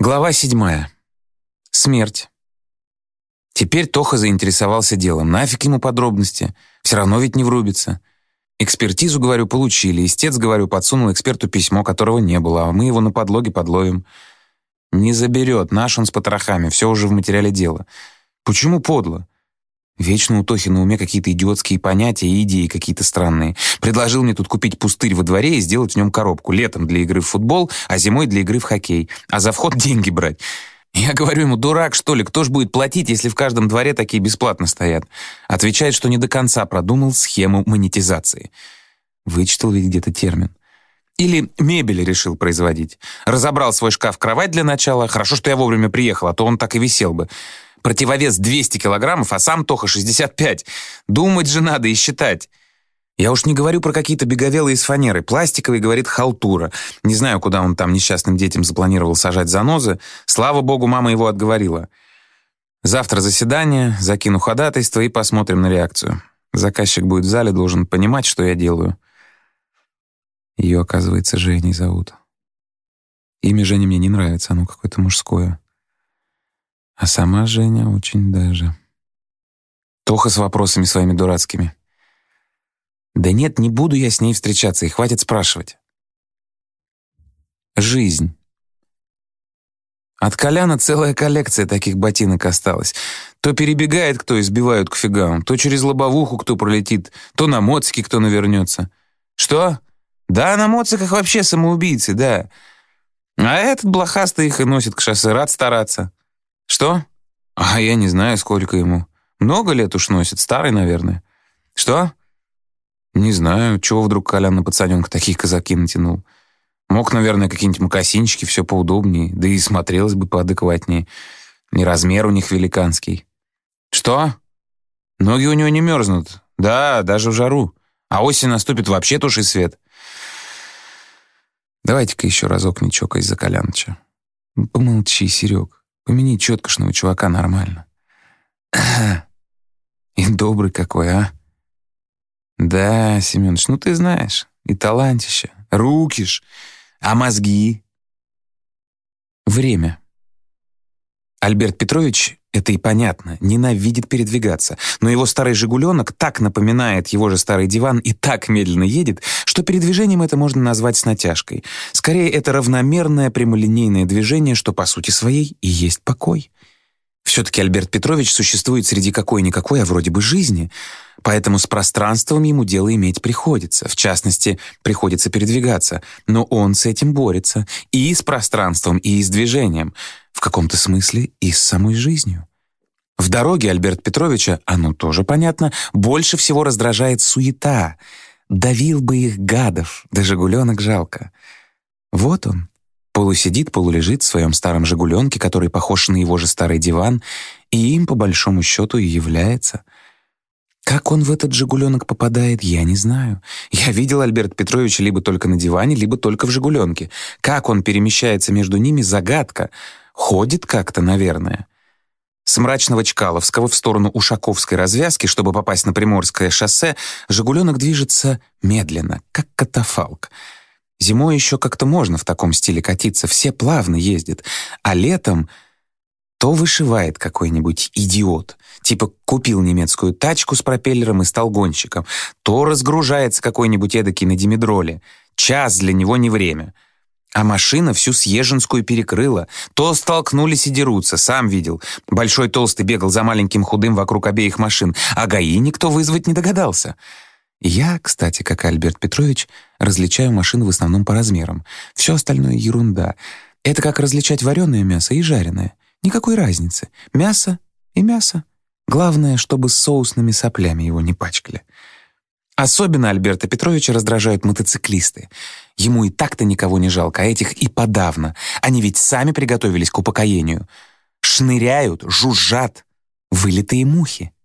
Глава 7. Смерть. Теперь Тоха заинтересовался делом. Нафиг ему подробности. Все равно ведь не врубится. Экспертизу, говорю, получили. Истец, говорю, подсунул эксперту письмо, которого не было, а мы его на подлоге подловим. Не заберет. Наш он с потрохами. Все уже в материале дела. Почему подло? Вечно у Тохи на уме какие-то идиотские понятия и идеи какие-то странные. Предложил мне тут купить пустырь во дворе и сделать в нем коробку. Летом для игры в футбол, а зимой для игры в хоккей. А за вход деньги брать. Я говорю ему: дурак, что ли? Кто ж будет платить, если в каждом дворе такие бесплатно стоят? Отвечает, что не до конца продумал схему монетизации. Вычитал ведь где-то термин. Или мебель решил производить. Разобрал свой шкаф-кровать для начала. Хорошо, что я вовремя приехал, а то он так и висел бы. Противовес 200 килограммов, а сам Тоха 65. Думать же надо и считать. Я уж не говорю про какие-то беговелые из фанеры. Пластиковый, говорит, халтура. Не знаю, куда он там несчастным детям запланировал сажать занозы. Слава богу, мама его отговорила. Завтра заседание, закину ходатайство и посмотрим на реакцию. Заказчик будет в зале, должен понимать, что я делаю. Ее, оказывается, Женей зовут. Имя Жени мне не нравится, оно какое-то мужское. А сама Женя очень даже. Тоха с вопросами своими дурацкими. Да нет, не буду я с ней встречаться, и хватит спрашивать. Жизнь. От Коляна целая коллекция таких ботинок осталась. То перебегает кто и сбивают к фигам, то через лобовуху кто пролетит, то на моцике кто навернется. Что? Да, на моциках вообще самоубийцы, да. А этот блохастый их и носит к шоссе, рад стараться. Что? А я не знаю, сколько ему. Много лет уж носит, старый, наверное. Что? Не знаю, чего вдруг Колян на пацаненка такие казаки натянул. Мог, наверное, какие-нибудь мокасинчики, все поудобнее, да и смотрелось бы поадекватнее. И размер у них великанский. Что? Ноги у него не мерзнут. Да, даже в жару. А осень наступит, вообще туши свет. Давайте-ка еще разок не чокаясь за Коляныча. Помолчи, Серег. Помяни четкошного чувака нормально. И добрый какой, а? Да, Семёныч, ну ты знаешь, и талантище, руки ж, а мозги? Время. Альберт Петрович, это и понятно, ненавидит передвигаться, но его старый «Жигуленок» так напоминает его же старый диван и так медленно едет, что передвижением это можно назвать с натяжкой. Скорее, это равномерное прямолинейное движение, что по сути своей и есть покой. Все-таки Альберт Петрович существует среди какой-никакой, а вроде бы жизни, поэтому с пространством ему дело иметь приходится. В частности, приходится передвигаться, но он с этим борется и с пространством, и с движением, в каком-то смысле и с самой жизнью. В дороге Альберта Петровича, оно тоже понятно, больше всего раздражает суета. Давил бы их, гадов, да «Жигуленок» жалко. Вот он. Полусидит, полулежит в своем старом «Жигуленке», который похож на его же старый диван, и им, по большому счету, и является. Как он в этот «Жигуленок» попадает, я не знаю. Я видел Альберта Петровича либо только на диване, либо только в «Жигуленке». Как он перемещается между ними — загадка. Ходит как-то, наверное. С мрачного Чкаловского в сторону Ушаковской развязки, чтобы попасть на Приморское шоссе, «Жигуленок» движется медленно, как катафалк. Зимой еще как-то можно в таком стиле катиться, все плавно ездят, а летом то вышивает какой-нибудь идиот, типа купил немецкую тачку с пропеллером и стал гонщиком, то разгружается какой-нибудь эдакий на димедроле, час для него не время, а машина всю Съезженскую перекрыла, то столкнулись и дерутся, сам видел, большой толстый бегал за маленьким худым вокруг обеих машин, а ГАИ никто вызвать не догадался. Я, кстати, как и Альберт Петрович, различаю машины в основном по размерам. Все остальное — ерунда. Это как различать вареное мясо и жареное. Никакой разницы. Мясо и мясо. Главное, чтобы с соусными соплями его не пачкали. Особенно Альберта Петровича раздражают мотоциклисты. Ему и так-то никого не жалко, а этих и подавно. Они ведь сами приготовились к упокоению. Шныряют, жужжат. Вылитые мухи.